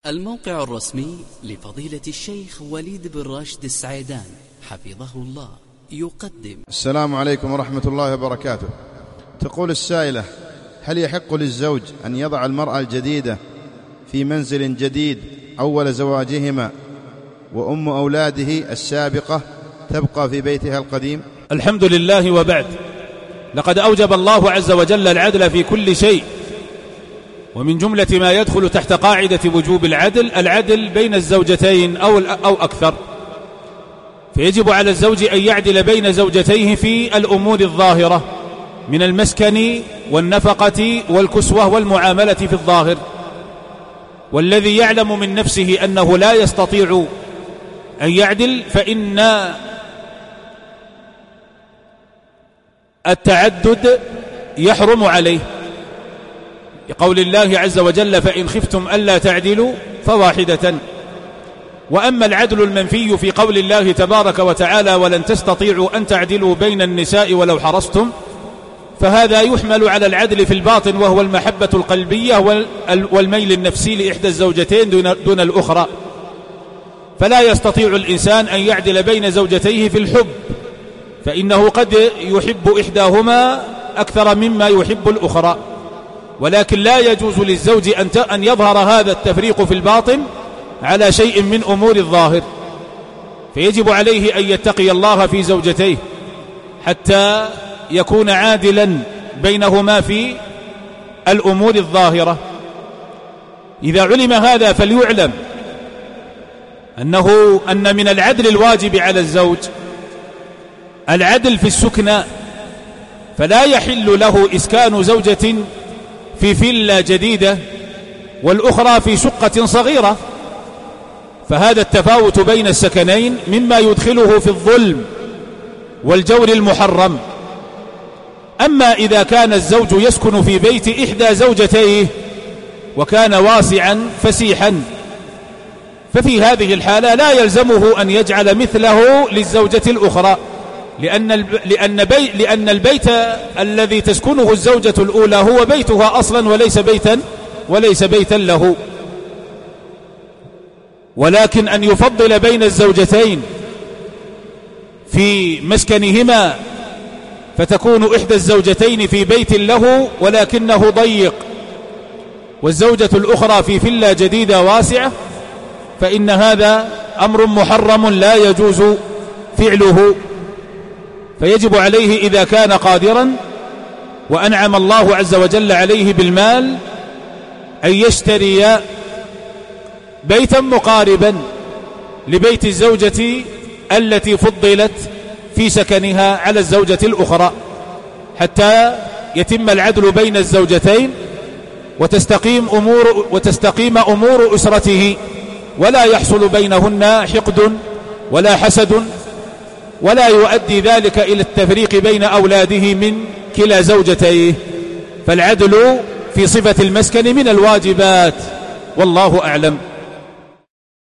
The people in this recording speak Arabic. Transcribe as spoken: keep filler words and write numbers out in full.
الموقع الرسمي لفضيلة الشيخ وليد بن راشد السعيدان حفظه الله يقدم. السلام عليكم ورحمة الله وبركاته. تقول السائلة: هل يحق للزوج أن يضع المرأة الجديدة في منزل جديد أول زواجهما وأم أولاده السابقة تبقى في بيتها القديم؟ الحمد لله، وبعد، لقد أوجب الله عز وجل العدل في كل شيء، ومن جملة ما يدخل تحت قاعدة وجوب العدل العدل بين الزوجتين أو أو أكثر، فيجب على الزوج أن يعدل بين زوجتيه في الأمور الظاهرة من المسكن والنفقة والكسوة والمعاملة في الظاهر. والذي يعلم من نفسه أنه لا يستطيع أن يعدل فإن التعدد يحرم عليه، لقول الله عز وجل: فإن خفتم ألا تعدلوا فواحدة. وأما العدل المنفي في قول الله تبارك وتعالى: ولن تستطيعوا أن تعدلوا بين النساء ولو حرصتم، فهذا يحمل على العدل في الباطن، وهو المحبة القلبية والميل النفسي لإحدى الزوجتين دون الأخرى. فلا يستطيع الإنسان أن يعدل بين زوجتيه في الحب، فإنه قد يحب إحداهما أكثر مما يحب الأخرى، ولكن لا يجوز للزوج أن يظهر هذا التفريق في الباطن على شيء من أمور الظاهر، فيجب عليه أن يتقي الله في زوجتيه حتى يكون عادلا بينهما في الأمور الظاهرة. إذا علم هذا فليعلم أنه أن من العدل الواجب على الزوج العدل في السكنى، فلا يحل له إسكان زوجة في فيلا جديدة والأخرى في شقة صغيرة، فهذا التفاوت بين السكنين مما يدخله في الظلم والجور المحرم. أما إذا كان الزوج يسكن في بيت إحدى زوجتيه وكان واسعا فسيحا، ففي هذه الحالة لا يلزمه أن يجعل مثله للزوجة الأخرى، لأن لأن بي لأن البيت الذي تسكنه الزوجة الأولى هو بيتها أصلا وليس بيتا وليس بيتا له. ولكن أن يفضل بين الزوجتين في مسكنهما، فتكون إحدى الزوجتين في بيت له ولكنه ضيق والزوجة الأخرى في فيلا جديدة واسعة، فإن هذا أمر محرم لا يجوز فعله. فيجب عليه إذا كان قادرا وأنعم الله عز وجل عليه بالمال أن يشتري بيتا مقاربا لبيت الزوجة التي فضلت في سكنها على الزوجة الأخرى، حتى يتم العدل بين الزوجتين وتستقيم أمور, وتستقيم أمور أسرته، ولا يحصل بينهن حقد ولا حسد، ولا يؤدي ذلك إلى التفريق بين أولاده من كلا زوجتيه. فالعدل في صفة المسكن من الواجبات، والله أعلم.